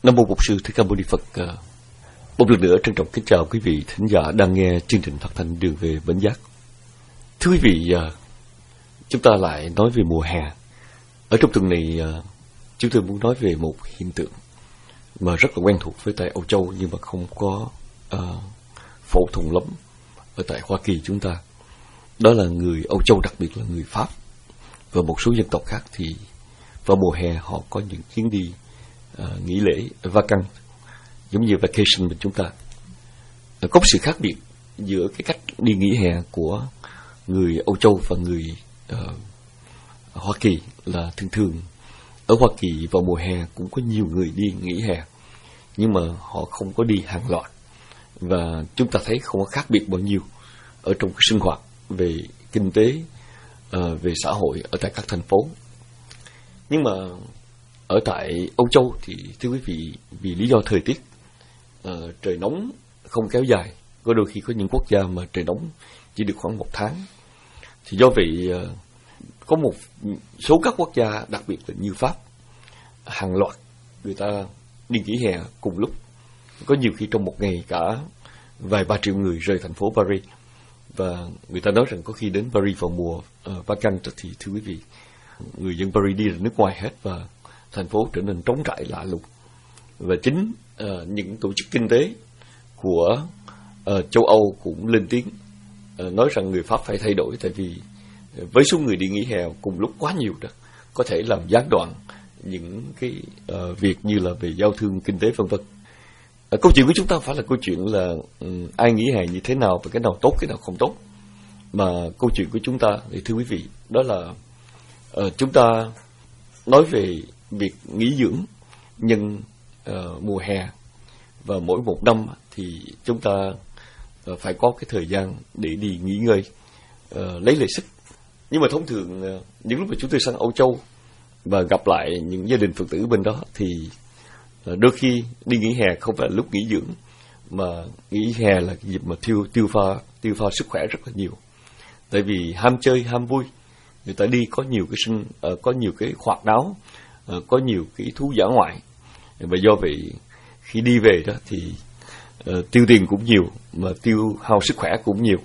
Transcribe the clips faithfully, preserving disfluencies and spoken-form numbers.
Nam mô Bổn Sư Thích Ca Mâu Ni Phật. Một lần nữa trân trọng kính chào quý vị thính giả đang nghe chương trình phát thanh Đường Về Bến Giác. Thưa quý vị, chúng ta lại nói về mùa hè. Ở trong tuần này, chúng tôi muốn nói về một hiện tượng mà rất là quen thuộc với tại Âu Châu nhưng mà không có uh, phổ thông lắm ở tại Hoa Kỳ chúng ta. Đó là người Âu Châu, đặc biệt là người Pháp và một số dân tộc khác thì vào mùa hè họ có những chuyến đi uh, nghỉ lễ vacant, giống như vacation bên chúng ta. Uh, có một sự khác biệt giữa cái cách đi nghỉ hè của người Âu Châu và người uh, Hoa Kỳ là thường thường ở Hoa Kỳ vào mùa hè cũng có nhiều người đi nghỉ hè, nhưng mà họ không có đi hàng loạt, và chúng ta thấy không có khác biệt bao nhiêu ở trong cái sinh hoạt về kinh tế, uh, về xã hội ở tại các thành phố. Nhưng mà ở tại Âu Châu thì thưa quý vị, vì lý do thời tiết, uh, trời nóng không kéo dài, có đôi khi có những quốc gia mà trời nóng chỉ được khoảng một tháng, thì do vậy uh, có một số các quốc gia, đặc biệt là như Pháp, hàng loạt người ta đi nghỉ hè cùng lúc. Có nhiều khi trong một ngày cả vài ba triệu người rời thành phố Paris, và người ta nói rằng có khi đến Paris vào mùa uh, vacant thì thưa quý vị, người dân Paris đi ra nước ngoài hết và thành phố trở nên trống trải lạ lùng. Và chính uh, những tổ chức kinh tế của uh, châu Âu cũng lên tiếng uh, nói rằng người Pháp phải thay đổi, tại vì với số người đi nghỉ hè cùng lúc quá nhiều đó, có thể làm gián đoạn những cái uh, việc như là về giao thương, kinh tế vân vân. Uh, câu chuyện của chúng ta không phải là câu chuyện là um, ai nghỉ hè như thế nào và cái nào tốt, cái nào không tốt, mà câu chuyện của chúng ta thì thưa quý vị, đó là uh, chúng ta nói về việc nghỉ dưỡng nhân uh, mùa hè, và mỗi một năm thì chúng ta uh, phải có cái thời gian để đi nghỉ ngơi, uh, lấy lại sức. Nhưng mà thông thường những lúc mà chúng tôi sang Âu Châu và gặp lại những gia đình Phật tử bên đó thì đôi khi đi nghỉ hè không phải là lúc nghỉ dưỡng, mà nghỉ hè là cái dịp mà tiêu tiêu pha tiêu pha sức khỏe rất là nhiều. Tại vì ham chơi, ham vui, người ta đi có nhiều cái sinh có nhiều cái hoạt náo, có nhiều cái thú dã ngoại, và do vậy khi đi về đó thì uh, tiêu tiền cũng nhiều, mà tiêu hao sức khỏe cũng nhiều,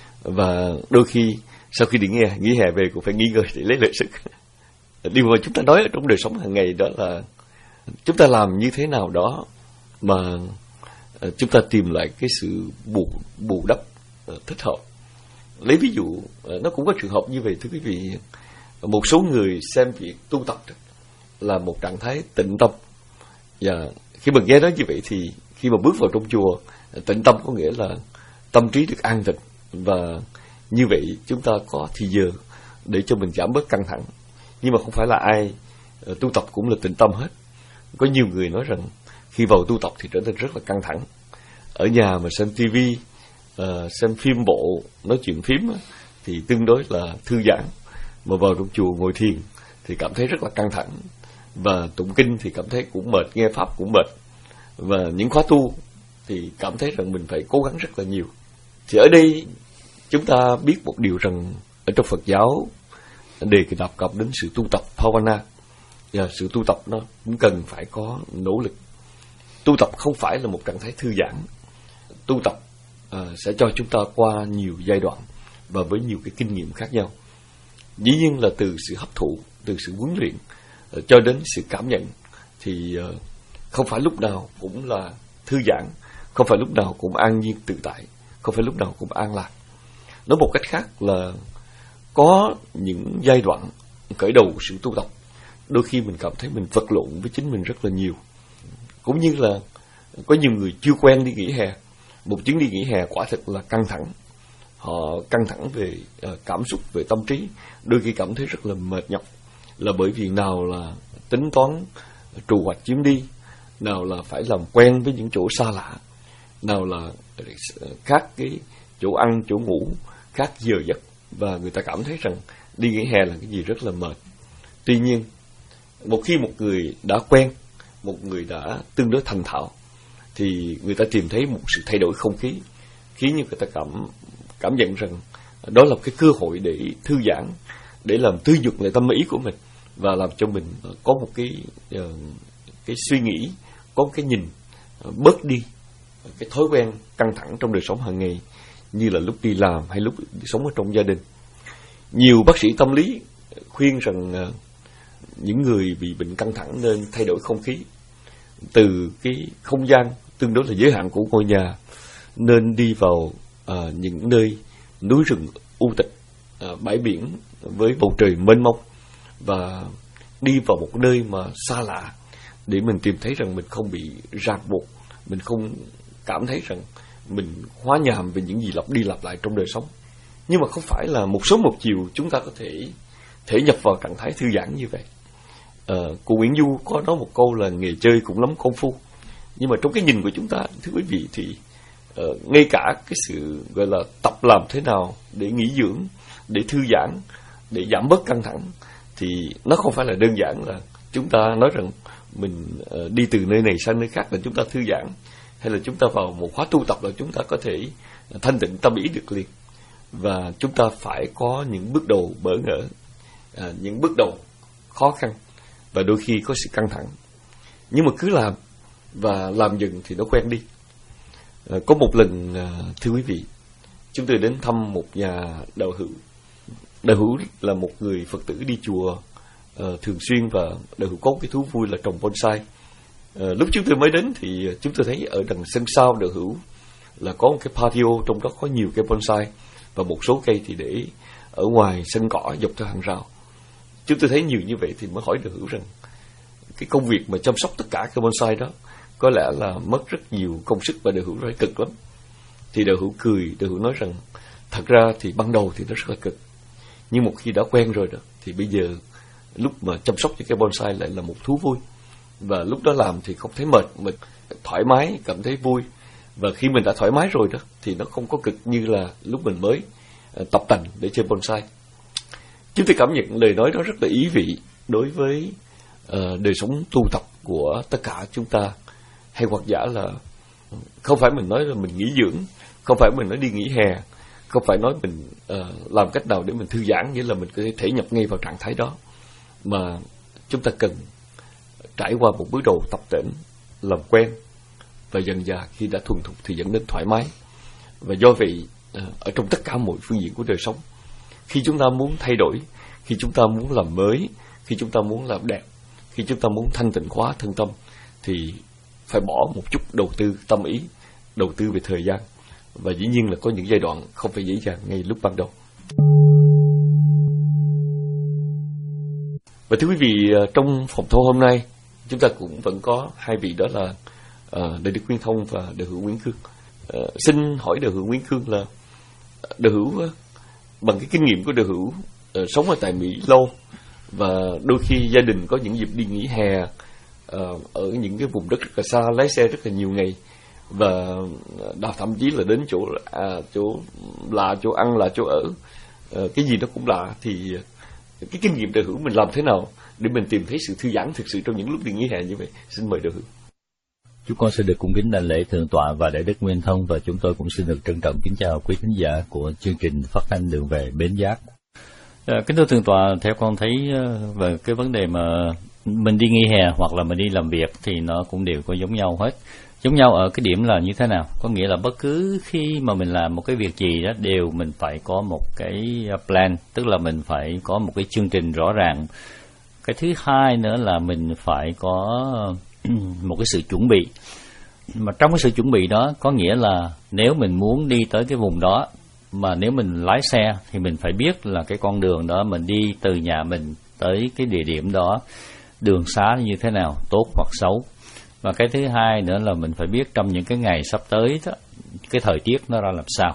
và đôi khi sau khi đi nghỉ, nghỉ hè về cũng phải nghỉ ngơi để lấy lại sức. Điều mà chúng ta nói ở trong đời sống hàng ngày đó là chúng ta làm như thế nào đó mà uh, chúng ta tìm lại cái sự bù, bù đắp uh, thích hợp. Lấy ví dụ, uh, nó cũng có trường hợp như vậy thưa quý vị. Một số người xem việc tu tập là một trạng thái tịnh tâm, và khi mà nghe nói như vậy thì khi mà bước vào trong chùa, tịnh tâm có nghĩa là tâm trí được an tịnh, và như vậy chúng ta có thì giờ để cho mình giảm bớt căng thẳng. Nhưng mà không phải là ai uh, tu tập cũng là tịnh tâm hết. Có nhiều người nói rằng khi vào tu tập thì trở nên rất là căng thẳng. Ở nhà mà xem tivi, uh, xem phim bộ, nói chuyện phím uh, thì tương đối là thư giãn, mà vào trong chùa ngồi thiền thì cảm thấy rất là căng thẳng, và tụng kinh thì cảm thấy cũng mệt, nghe pháp cũng mệt, và những khóa tu thì cảm thấy rằng mình phải cố gắng rất là nhiều. Thì ở đây chúng ta biết một điều rằng ở trong Phật giáo đề cập cập đến sự tu tập Bhavana, và sự tu tập nó cũng cần phải có nỗ lực. Tu tập không phải là một trạng thái thư giãn. Tu tập uh, sẽ cho chúng ta qua nhiều giai đoạn và với nhiều cái kinh nghiệm khác nhau. Dĩ nhiên là từ sự hấp thụ, từ sự huấn luyện uh, cho đến sự cảm nhận, thì uh, không phải lúc nào cũng là thư giãn, không phải lúc nào cũng an nhiên tự tại, không phải lúc nào cũng an lạc. Nói một cách khác là có những giai đoạn khởi đầu sự tu tập, đôi khi mình cảm thấy mình vật lộn với chính mình rất là nhiều. Cũng như là có nhiều người chưa quen đi nghỉ hè, một chuyến đi nghỉ hè quả thực là căng thẳng. Họ căng thẳng về uh, cảm xúc, về tâm trí, đôi khi cảm thấy rất là mệt nhọc, là bởi vì nào là tính toán trù hoạch chuyến đi, nào là phải làm quen với những chỗ xa lạ, nào là khác cái chỗ ăn, chỗ ngủ, khác giờ giấc, và người ta cảm thấy rằng đi nghỉ hè là cái gì rất là mệt. Tuy nhiên, một khi một người đã quen, một người đã tương đối thành thạo, thì người ta tìm thấy một sự thay đổi không khí, khiến như người ta cảm cảm nhận rằng đó là cái cơ hội để thư giãn, để làm tươi nhuận lại tâm ý của mình, và làm cho mình có một cái uh, cái suy nghĩ, có cái nhìn bớt đi cái thói quen căng thẳng trong đời sống hàng ngày, như là lúc đi làm hay lúc sống ở trong gia đình. Nhiều bác sĩ tâm lý khuyên rằng những người bị bệnh căng thẳng nên thay đổi không khí, từ cái không gian tương đối là giới hạn của ngôi nhà nên đi vào à, những nơi núi rừng u tịch, à, bãi biển với bầu trời mênh mông, và đi vào một nơi mà xa lạ để mình tìm thấy rằng mình không bị ràng buộc, mình không cảm thấy rằng mình hóa nhàm về những gì lặp đi lặp lại trong đời sống. Nhưng mà không phải là một sớm một chiều chúng ta có thể thể nhập vào trạng thái thư giãn như vậy. À, cụ Nguyễn Du có nói một câu là nghề chơi cũng lắm công phu. Nhưng mà trong cái nhìn của chúng ta, thưa quý vị, thì uh, ngay cả cái sự gọi là tập làm thế nào để nghỉ dưỡng, để thư giãn, để giảm bớt căng thẳng, thì nó không phải là đơn giản là chúng ta nói rằng mình uh, đi từ nơi này sang nơi khác là chúng ta thư giãn, hay là chúng ta vào một khóa tu tập là chúng ta có thể thanh tịnh tâm ý được liền. Và chúng ta phải có những bước đầu bỡ ngỡ, uh, những bước đầu khó khăn, và đôi khi có sự căng thẳng. Nhưng mà cứ làm, và làm dần thì nó quen đi. À, có một lần, à, thưa quý vị, chúng tôi đến thăm một nhà đạo hữu. Đạo hữu là một người Phật tử đi chùa à, thường xuyên, và đạo hữu có cái thú vui là trồng bonsai. À, lúc chúng tôi mới đến thì chúng tôi thấy ở đằng sân sau đạo hữu là có một cái patio, trong đó có nhiều cây bonsai, và một số cây thì để ở ngoài sân cỏ dọc theo hàng rào. Chúng tôi thấy nhiều như vậy thì mới hỏi đạo hữu rằng cái công việc mà chăm sóc tất cả cây bonsai đó có lẽ là mất rất nhiều công sức và đạo hữu phải cực lắm. Thì đạo hữu cười, đạo hữu nói rằng thật ra thì ban đầu thì nó rất là cực, nhưng một khi đã quen rồi đó thì bây giờ lúc mà chăm sóc cho cây bonsai lại là một thú vui, và lúc đó làm thì không thấy mệt, mà thoải mái, cảm thấy vui. Và khi mình đã thoải mái rồi đó thì nó không có cực như là lúc mình mới tập tành để chơi bonsai. Chúng tôi cảm nhận lời nói đó rất là ý vị đối với uh, đời sống tu tập của tất cả chúng ta. Hay hoặc giả là không phải mình nói là mình nghỉ dưỡng, không phải mình nói đi nghỉ hè, không phải nói mình uh, làm cách nào để mình thư giãn, nghĩa là mình có thể thể nhập ngay vào trạng thái đó, mà chúng ta cần trải qua một bước đầu tập tễnh, làm quen, và dần dà khi đã thuần thục thì dẫn đến thoải mái. Và do vậy, uh, ở trong tất cả mọi phương diện của đời sống, khi chúng ta muốn thay đổi, khi chúng ta muốn làm mới, khi chúng ta muốn làm đẹp, khi chúng ta muốn thanh tịnh hóa thân tâm, thì phải bỏ một chút đầu tư tâm ý, đầu tư về thời gian. Và dĩ nhiên là có những giai đoạn không phải dễ dàng ngay lúc ban đầu. Và thưa quý vị, trong phòng thâu hôm nay, chúng ta cũng vẫn có hai vị, đó là uh, Đại đức Nguyên Thông và Đạo hữu Nguyễn Cương. Uh, xin hỏi Đạo hữu Nguyễn Cương là Đạo hữu uh, bằng cái kinh nghiệm của Đạo hữu uh, sống ở tại Mỹ lâu, và đôi khi gia đình có những dịp đi nghỉ hè uh, ở những cái vùng đất rất là xa, lái xe rất là nhiều ngày, và đào thậm chí là đến chỗ à, chỗ lạ, chỗ ăn là chỗ ở, uh, cái gì nó cũng lạ. Thì cái kinh nghiệm Đạo hữu mình làm thế nào để mình tìm thấy sự thư giãn thực sự trong những lúc đi nghỉ hè như vậy? Xin mời Đạo hữu. Chúng con xin được cung kính đảnh lễ thượng tọa và Đại đức Nguyên Thông, và chúng tôi cũng xin được trân trọng kính chào quý khán giả của chương trình phát thanh Đường về Bến Giác. À, kính thưa thượng tọa, theo con thấy về cái vấn đề mà mình đi nghỉ hè hoặc là mình đi làm việc thì nó cũng đều có giống nhau hết. Giống nhau ở cái điểm là như thế nào? Có nghĩa là bất cứ khi mà mình làm một cái việc gì đó đều mình phải có một cái plan, tức là mình phải có một cái chương trình rõ ràng. Cái thứ hai nữa là mình phải có một cái sự chuẩn bị. Mà trong cái sự chuẩn bị đó có nghĩa là nếu mình muốn đi tới cái vùng đó, mà nếu mình lái xe thì mình phải biết là cái con đường đó mình đi từ nhà mình tới cái địa điểm đó, đường xá như thế nào, tốt hoặc xấu. Và cái thứ hai nữa là mình phải biết trong những cái ngày sắp tới đó, cái thời tiết nó ra làm sao.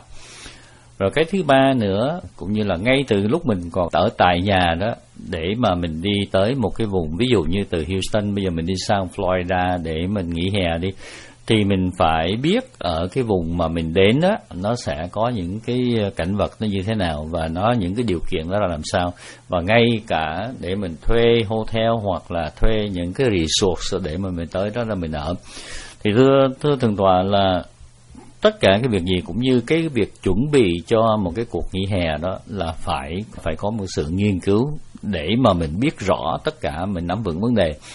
Rồi cái thứ ba nữa, cũng như là ngay từ lúc mình còn ở tại nhà đó, để mà mình đi tới một cái vùng, ví dụ như từ Houston bây giờ mình đi sang Florida để mình nghỉ hè đi, thì mình phải biết ở cái vùng mà mình đến đó nó sẽ có những cái cảnh vật nó như thế nào, và nó những cái điều kiện đó là làm sao. Và ngay cả để mình thuê hotel hoặc là thuê những cái resort để mà mình tới đó là mình ở. Thì thưa thưa thượng tọa là tất cả cái việc gì cũng như cái việc chuẩn bị cho một cái cuộc nghỉ hè đó là phải phải có một sự nghiên cứu để mà mình biết rõ tất cả, mình nắm vững vấn đề.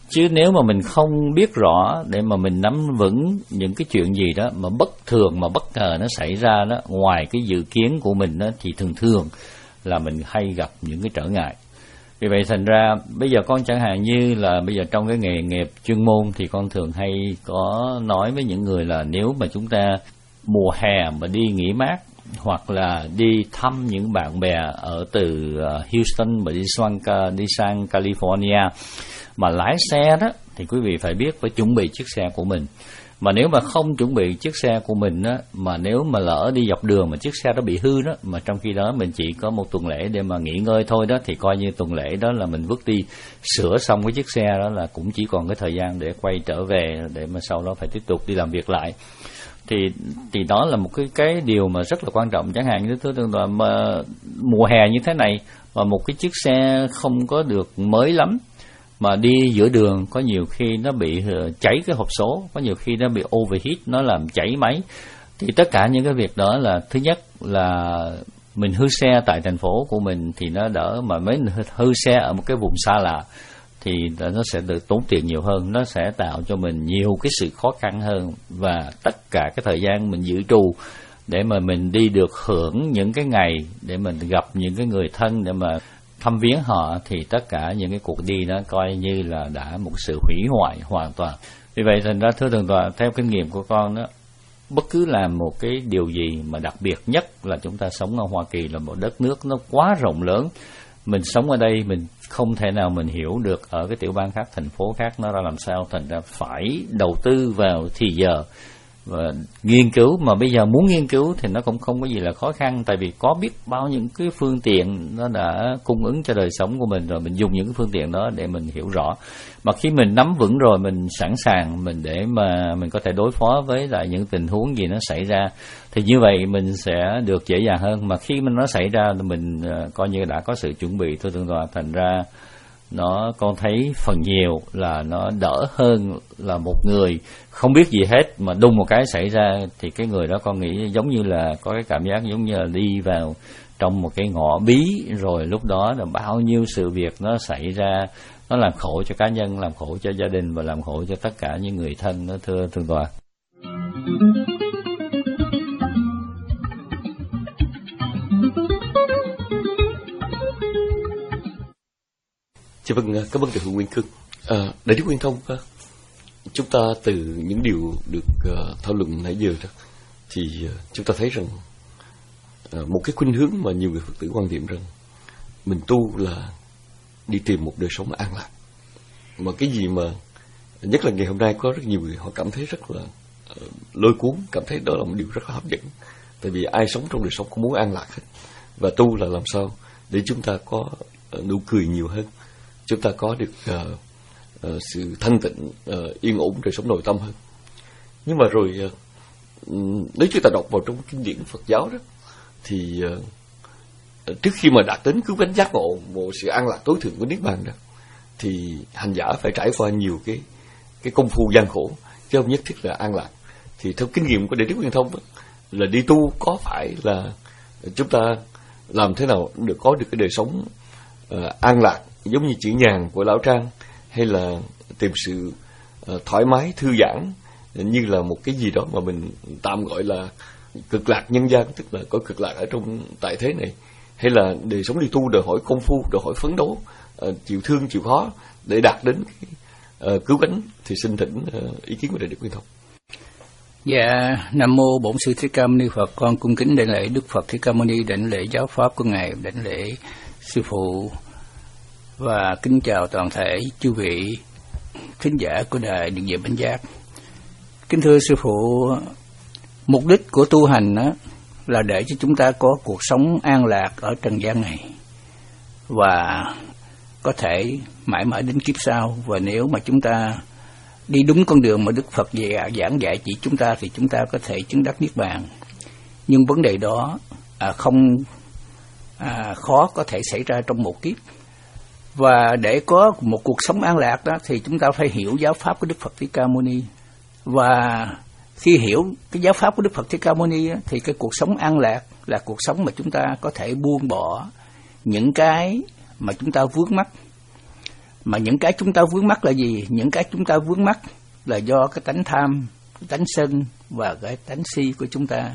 Chứ nếu mà mình không biết rõ để mà mình nắm vững những cái chuyện gì đó mà bất thường, mà bất ngờ nó xảy ra đó, ngoài cái dự kiến của mình đó, thì thường thường là mình hay gặp những cái trở ngại. Vì vậy thành ra bây giờ con chẳng hạn như là bây giờ trong cái nghề nghiệp chuyên môn thì con thường hay có nói với những người là nếu mà chúng ta mùa hè mà đi nghỉ mát hoặc là đi thăm những bạn bè ở từ Houston mà đi sang, đi sang California mà lái xe đó, thì quý vị phải biết phải chuẩn bị chiếc xe của mình. Mà nếu mà không chuẩn bị chiếc xe của mình á, mà nếu mà lỡ đi dọc đường mà chiếc xe đó bị hư đó, mà trong khi đó mình chỉ có một tuần lễ để mà nghỉ ngơi thôi đó, thì coi như tuần lễ đó là mình vứt đi, sửa xong cái chiếc xe đó là cũng chỉ còn cái thời gian để quay trở về, để mà sau đó phải tiếp tục đi làm việc lại. Thì thì đó là một cái cái điều mà rất là quan trọng. Chẳng hạn như tôi tưởng là mà mùa hè như thế này mà một cái chiếc xe không có được mới lắm mà đi giữa đường, có nhiều khi nó bị cháy cái hộp số, có nhiều khi nó bị overheat, nó làm cháy máy. Thì tất cả những cái việc đó là thứ nhất là mình hư xe tại thành phố của mình thì nó đỡ, mà mới hư xe ở một cái vùng xa lạ thì nó sẽ được tốn tiền nhiều hơn, nó sẽ tạo cho mình nhiều cái sự khó khăn hơn, và tất cả cái thời gian mình dự trù để mà mình đi được hưởng những cái ngày để mình gặp những cái người thân để mà thăm viếng họ, thì tất cả những cái cuộc đi đó coi như là đã một sự hủy hoại hoàn toàn. Vì vậy thành ra thưa thượng tọa, theo kinh nghiệm của con đó, bất cứ làm một cái điều gì mà đặc biệt nhất là chúng ta sống ở Hoa Kỳ là một đất nước nó quá rộng lớn. Mình sống ở đây mình không thể nào mình hiểu được ở cái tiểu bang khác, thành phố khác nó ra làm sao, thành ra phải đầu tư vào thì giờ và nghiên cứu. Mà bây giờ muốn nghiên cứu thì nó cũng không có gì là khó khăn, tại vì có biết bao những cái phương tiện nó đã cung ứng cho đời sống của mình rồi, mình dùng những cái phương tiện đó để mình hiểu rõ. Mà khi mình nắm vững rồi, mình sẵn sàng mình để mà mình có thể đối phó với lại những tình huống gì nó xảy ra, thì như vậy mình sẽ được dễ dàng hơn. Mà khi mình nó xảy ra thì mình uh, coi như đã có sự chuẩn bị, thưa thượng tọa, thành ra nó con thấy phần nhiều là nó đỡ hơn là một người không biết gì hết mà đùng một cái xảy ra, thì cái người đó con nghĩ giống như là có cái cảm giác giống như là đi vào trong một cái ngõ bí, rồi lúc đó là bao nhiêu sự việc nó xảy ra, nó làm khổ cho cá nhân, làm khổ cho gia đình và làm khổ cho tất cả những người thân đó, thưa thượng tọa. Dạ vâng, cảm ơn đại hữu Nguyên Cương. À, Đại đức Nguyên Thông, chúng ta từ những điều được uh, thảo luận nãy giờ đó, thì uh, chúng ta thấy rằng uh, một cái khuynh hướng mà nhiều người Phật tử quan điểm rằng mình tu là đi tìm một đời sống an lạc. Mà cái gì mà nhất là ngày hôm nay có rất nhiều người họ cảm thấy rất là uh, lôi cuốn, cảm thấy đó là một điều rất là hấp dẫn. Tại vì ai sống trong đời sống cũng muốn an lạc hết. Và tu là làm sao để chúng ta có uh, nụ cười nhiều hơn, chúng ta có được uh, uh, sự thanh tịnh, uh, yên ổn đời sống nội tâm hơn. Nhưng mà rồi uh, nếu chúng ta đọc vào trong kinh điển Phật giáo đó, thì uh, trước khi mà đạt đến cứu cánh giác ngộ, một sự an lạc tối thượng của Niết Bàn đó, thì hành giả phải trải qua nhiều cái cái công phu gian khổ, chứ không nhất thiết là an lạc. Thì theo kinh nghiệm của Đại đức Nguyên Thông đó, là đi tu có phải là chúng ta làm thế nào được có được cái đời sống uh, an lạc giống như chữ nhàn của Lão Trang, hay là tìm sự uh, thoải mái thư giãn như là một cái gì đó mà mình tạm gọi là cực lạc nhân gian, tức là có cực lạc ở trong tại thế này, hay là đời sống đi tu đòi hỏi công phu, đòi hỏi phấn đấu, uh, chịu thương chịu khó để đạt đến cái, uh, cứu cánh. Thì xin thỉnh uh, ý kiến của Đại đức Nguyên Thông. Dạ, Nam mô Bổn Sư Thích Ca Mâu Ni Phật. Con cung kính đảnh lễ Đức Phật Thích Ca Mâu Ni, đảnh lễ giáo pháp của ngài, đảnh lễ sư phụ và kính chào toàn thể chư vị thính giả của đài Điện Về Bến Giác. Kính thưa sư phụ, mục đích của tu hành đó là để cho chúng ta có cuộc sống an lạc ở trần gian này và có thể mãi mãi đến kiếp sau. Và nếu mà chúng ta đi đúng con đường mà Đức Phật giảng dạy chỉ chúng ta thì chúng ta có thể chứng đắc Niết Bàn. Nhưng vấn đề đó à, không à, khó có thể xảy ra trong một kiếp. Và để có một cuộc sống an lạc đó thì chúng ta phải hiểu giáo pháp của Đức Phật Thích Ca Mâu Ni. Và khi hiểu cái giáo pháp của Đức Phật Thích Ca Mâu Ni thì cái cuộc sống an lạc là cuộc sống mà chúng ta có thể buông bỏ những cái mà chúng ta vướng mắc. Mà những cái chúng ta vướng mắc là gì? Những cái chúng ta vướng mắc là do cái tánh tham, cái tánh sân và cái tánh si của chúng ta.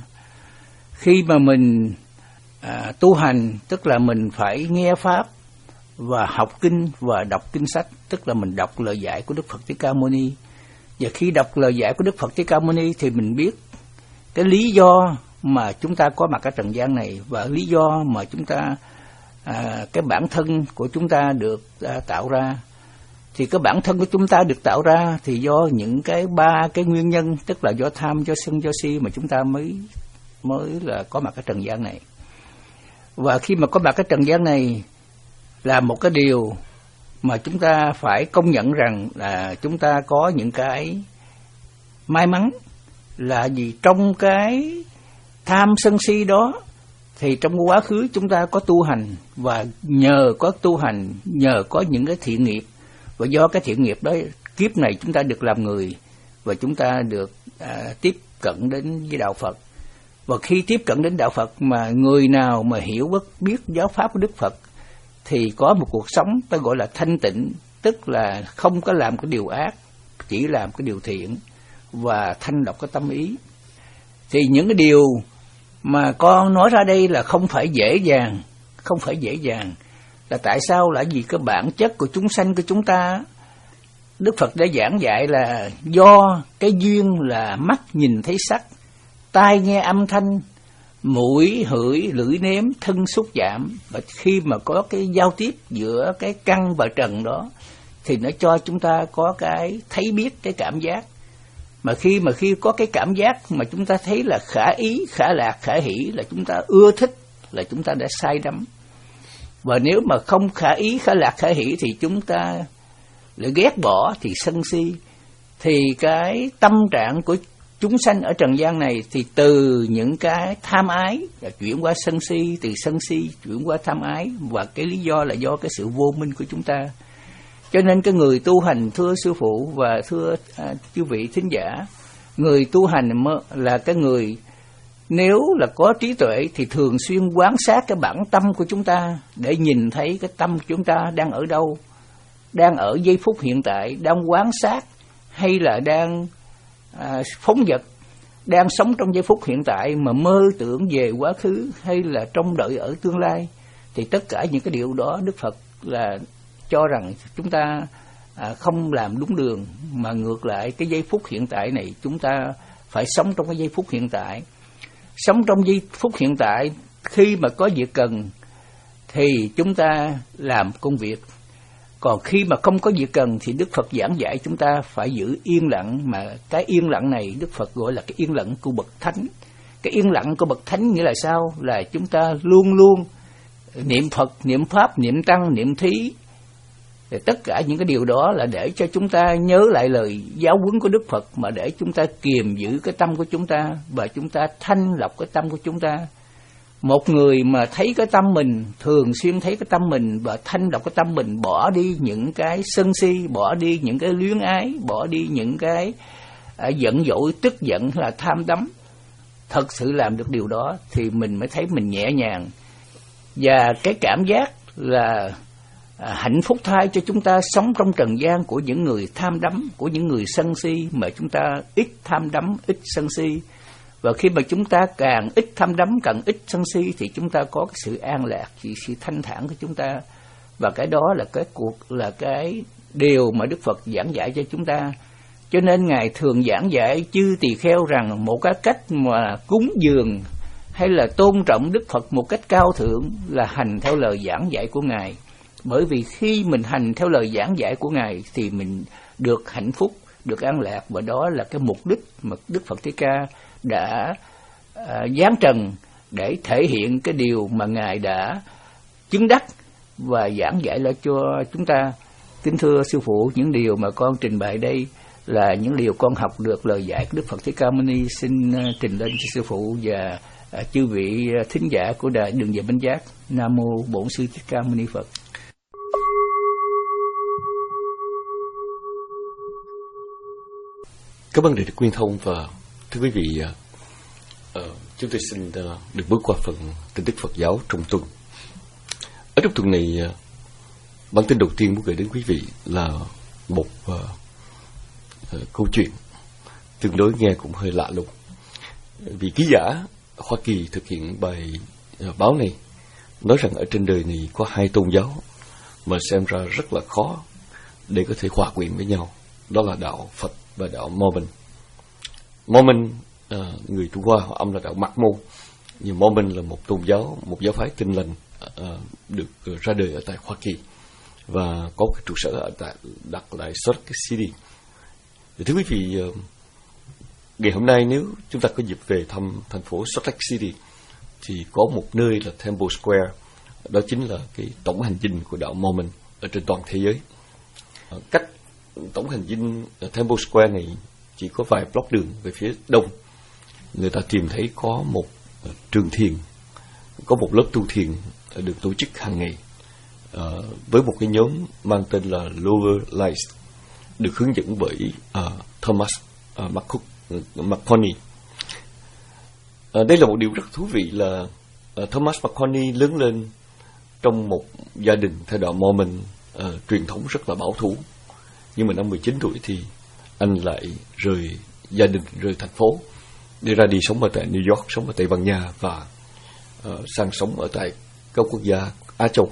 Khi mà mình à, tu hành, tức là mình phải nghe Pháp và học kinh và đọc kinh sách, tức là mình đọc lời dạy của Đức Phật Thích Ca Mâu Ni. Và khi đọc lời dạy của Đức Phật Thích Ca Mâu Ni thì mình biết cái lý do mà chúng ta có mặt ở trần gian này, và lý do mà chúng ta à, cái bản thân của chúng ta được à, tạo ra. Thì cái bản thân của chúng ta được tạo ra thì do những cái ba cái nguyên nhân, tức là do tham, do sân, do si mà chúng ta mới mới là có mặt ở trần gian này. Và khi mà có mặt ở trần gian này là một cái điều mà chúng ta phải công nhận rằng là chúng ta có những cái may mắn là gì? Trong cái tham sân si đó thì trong quá khứ chúng ta có tu hành, và nhờ có tu hành, nhờ có những cái thiện nghiệp, và do cái thiện nghiệp đó kiếp này chúng ta được làm người, và chúng ta được à, tiếp cận đến với đạo Phật. Và khi tiếp cận đến đạo Phật, mà người nào mà hiểu biết giáo pháp của Đức Phật thì có một cuộc sống ta gọi là thanh tịnh, tức là không có làm cái điều ác, chỉ làm cái điều thiện và thanh lọc cái tâm ý. Thì những cái điều mà con nói ra đây là không phải dễ dàng, không phải dễ dàng. Là tại sao? Là vì cái bản chất của chúng sanh của chúng ta, Đức Phật đã giảng dạy là do cái duyên là mắt nhìn thấy sắc, tai nghe âm thanh, mũi hửi, lưỡi nếm, thân xúc chạm. Và khi mà có cái giao tiếp giữa cái căn và trần đó thì nó cho chúng ta có cái thấy biết, cái cảm giác. Mà khi mà khi có cái cảm giác mà chúng ta thấy là khả ý, khả lạc, khả hỷ, là chúng ta ưa thích, là chúng ta đã sai đắm. Và nếu mà không khả ý, khả lạc, khả hỷ thì chúng ta lại ghét bỏ, thì sân si. Thì cái tâm trạng của chúng sanh ở trần gian này thì từ những cái tham ái chuyển qua sân si, từ sân si chuyển qua tham ái, và cái lý do là do cái sự vô minh của chúng ta. Cho nên cái người tu hành, thưa sư phụ và thưa à, chư vị thính giả, người tu hành là cái người nếu là có trí tuệ thì thường xuyên quan sát cái bản tâm của chúng ta để nhìn thấy cái tâm của chúng ta đang ở đâu, đang ở giây phút hiện tại, đang quan sát hay là đang à, phóng dật, đang sống trong giây phút hiện tại mà mơ tưởng về quá khứ hay là trông đợi ở tương lai. Thì tất cả những cái điều đó Đức Phật là cho rằng chúng ta à, không làm đúng đường, mà ngược lại cái giây phút hiện tại này chúng ta phải sống trong cái giây phút hiện tại. Sống trong giây phút hiện tại, khi mà có việc cần thì chúng ta làm công việc. Còn khi mà không có việc cần thì Đức Phật giảng dạy chúng ta phải giữ yên lặng, mà cái yên lặng này Đức Phật gọi là cái yên lặng của bậc thánh. Cái yên lặng của bậc thánh nghĩa là sao? Là chúng ta luôn luôn niệm Phật, niệm Pháp, niệm Tăng, niệm Thí. Thì tất cả những cái điều đó là để cho chúng ta nhớ lại lời giáo huấn của Đức Phật, mà để chúng ta kiềm giữ cái tâm của chúng ta và chúng ta thanh lọc cái tâm của chúng ta. Một người mà thấy cái tâm mình, thường xuyên thấy cái tâm mình và thanh lọc cái tâm mình, bỏ đi những cái sân si, bỏ đi những cái luyến ái, bỏ đi những cái à, giận dỗi, tức giận là tham đắm, thật sự làm được điều đó thì mình mới thấy mình nhẹ nhàng. Và cái cảm giác là à, hạnh phúc thay cho chúng ta sống trong trần gian của những người tham đắm, của những người sân si, mà chúng ta ít tham đắm, ít sân si. Và khi mà chúng ta càng ít tham đắm, càng ít sân si thì chúng ta có cái sự an lạc, sự thanh thản của chúng ta. Và cái đó là cái cuộc là cái điều mà Đức Phật giảng dạy cho chúng ta. Cho nên Ngài thường giảng dạy chư tỳ kheo rằng một cái cách mà cúng dường hay là tôn trọng Đức Phật một cách cao thượng là hành theo lời giảng dạy của Ngài. Bởi vì khi mình hành theo lời giảng dạy của Ngài thì mình được hạnh phúc, được an lạc, và đó là cái mục đích mà Đức Phật Thích Ca đã à, giáng trần để thể hiện cái điều mà Ngài đã chứng đắc và giảng dạy lại cho chúng ta. Kính thưa sư phụ, những điều mà con trình bày đây là những điều con học được lời dạy của Đức Phật Thích Ca Mâu Ni, xin uh, trình lên cho sư phụ và uh, chư vị uh, thính giả của đài Đường Về Bến Giác. Nam mô Bổn Sư Thích Ca Mâu Ni Phật. Cảm ơn Đại đức Nguyên Thông. Và thưa quý vị, uh, chúng tôi xin uh, được bước qua phần tin tức Phật giáo trong tuần. Ở trong tuần này, uh, bản tin đầu tiên muốn gửi đến quý vị là một uh, uh, câu chuyện tương đối nghe cũng hơi lạ lùng. Vì ký giả Hoa Kỳ thực hiện bài uh, báo này nói rằng ở trên đời này có hai tôn giáo mà xem ra rất là khó để có thể hòa quyện với nhau, đó là đạo Phật và đạo Mormon. Mormon, uh, người Trung Hoa họ âm là đạo Mặc Môn, nhưng Mormon là một tôn giáo, một giáo phái Tin Lành uh, được uh, ra đời ở tại Hoa Kỳ và có cái trụ sở ở tại đặt tại Salt Lake City. Thưa quý vị, uh, ngày hôm nay nếu chúng ta có dịp về thăm thành phố Salt Lake City thì có một nơi là Temple Square, đó chính là cái tổng hành dinh của đạo Mormon ở trên toàn thế giới. Uh, cách tổng hành dinh Temple Square này chỉ có vài block đường về phía đông, người ta tìm thấy có một uh, trường thiền, có một lớp tu thiền được tổ chức hàng ngày uh, với một cái nhóm mang tên là Lower Lights, được hướng dẫn bởi uh, Thomas uh, McCook, uh, McConney. Uh, đây là một điều rất thú vị là uh, Thomas McConney lớn lên trong một gia đình theo đạo Mormon uh, truyền thống rất là bảo thủ, nhưng mà năm mười chín tuổi thì anh lại rời gia đình, rời thành phố để ra đi sống ở tại New York, sống ở Tây Ban Nha và uh, sang sống ở tại các quốc gia Á Châu.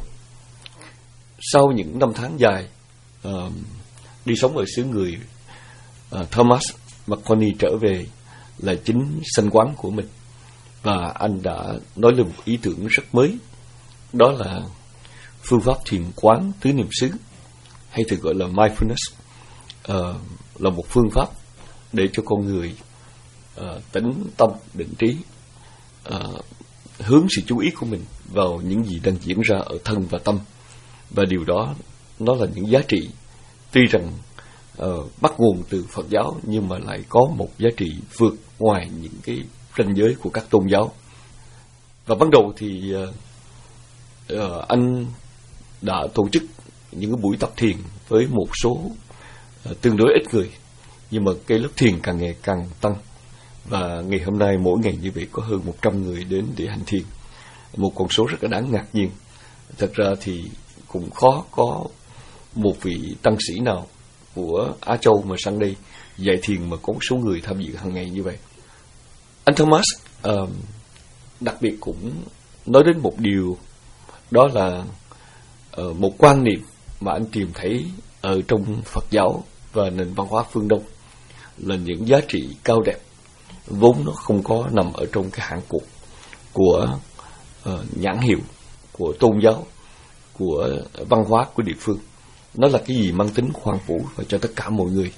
Sau những năm tháng dài uh, đi sống ở xứ người, uh, Thomas McConney trở về là chính sanh quán của mình, và anh đã nói lên một ý tưởng rất mới, đó là phương pháp thiền quán tứ niệm xứ, hay thường gọi là mindfulness. Uh, là một phương pháp để cho con người uh, tĩnh tâm, định trí, uh, hướng sự chú ý của mình vào những gì đang diễn ra ở thân và tâm. Và điều đó nó là những giá trị tuy rằng uh, bắt nguồn từ Phật giáo, nhưng mà lại có một giá trị vượt ngoài những cái ranh giới của các tôn giáo. Và ban đầu thì uh, uh, anh đã tổ chức những cái buổi tập thiền với một số uh, tương đối ít người, nhưng mà cái lớp thiền càng ngày càng tăng, và ngày hôm nay mỗi ngày như vậy có hơn một trăm người đến để hành thiền, một con số rất là đáng ngạc nhiên. Thật ra thì cũng khó có một vị tăng sĩ nào của Á Châu mà sang đây dạy thiền mà có số người tham dự hàng ngày như vậy. Anh Thomas uh, đặc biệt cũng nói đến một điều, đó là uh, một quan niệm mà anh tìm thấy ở trong Phật giáo và nền văn hóa phương Đông, là những giá trị cao đẹp vốn nó không có nằm ở trong cái hạng cục của uh, nhãn hiệu, của tôn giáo, của văn hóa của địa phương. Nó là cái gì mang tính khoan phủ và cho tất cả mọi người.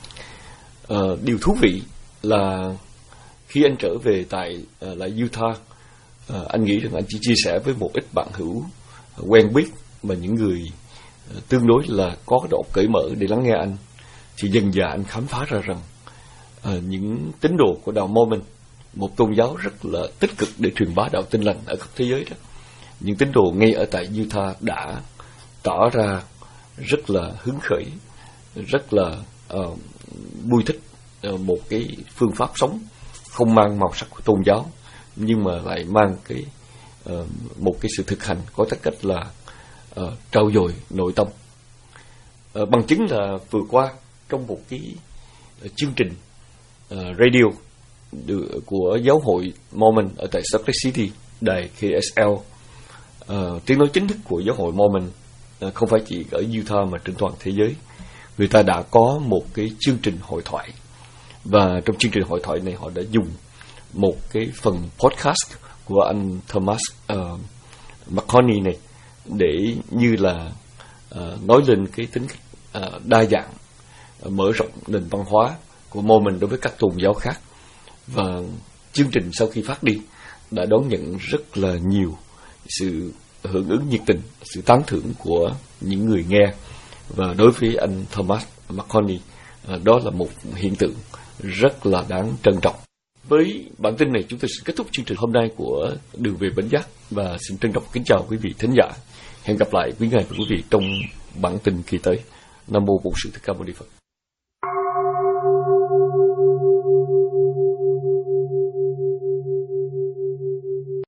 Uh, điều thú vị là khi anh trở về tại uh, lại Utah, uh, anh nghĩ rằng anh chỉ chia sẻ với một ít bạn hữu uh, quen biết, mà những người uh, tương đối là có độ cởi mở để lắng nghe anh, thì dần dà anh khám phá ra rằng uh, những tín đồ của đạo Mormon, một tôn giáo rất là tích cực để truyền bá đạo Tin Lành ở khắp thế giới đó, những tín đồ ngay ở tại Utah đã tỏ ra rất là hứng khởi, rất là uh, vui thích uh, một cái phương pháp sống không mang màu sắc của tôn giáo, nhưng mà lại mang cái uh, một cái sự thực hành có tất cách là uh, trau dồi nội tâm. Uh, bằng chứng là vừa qua trong một cái uh, chương trình uh, radio của giáo hội Mormon ở tại Salt Lake City, đài K S L, uh, tiếng nói chính thức của giáo hội Mormon, uh, không phải chỉ ở Utah mà trên toàn thế giới, người ta đã có một cái chương trình hội thoại. Và trong chương trình hội thoại này họ đã dùng một cái phần podcast của anh Thomas uh, McConney này để như là uh, nói lên cái tính uh, đa dạng, uh, mở rộng nền văn hóa của Mormon đối với các tôn giáo khác. Và chương trình sau khi phát đi đã đón nhận rất là nhiều sự hưởng ứng nhiệt tình, sự tán thưởng của những người nghe. Và đối với anh Thomas McConney, uh, đó là một hiện tượng rất là đáng trân trọng. Với bản tin này chúng tôi sẽ kết thúc chương trình hôm nay của Đường Về Bến Giác, và xin trân trọng kính chào quý vị thính giả. Hẹn gặp lại quý ngài và quý vị trong bản tin kỳ tới. Nam mô Bổn Sư Thích Ca Mâu Ni Phật.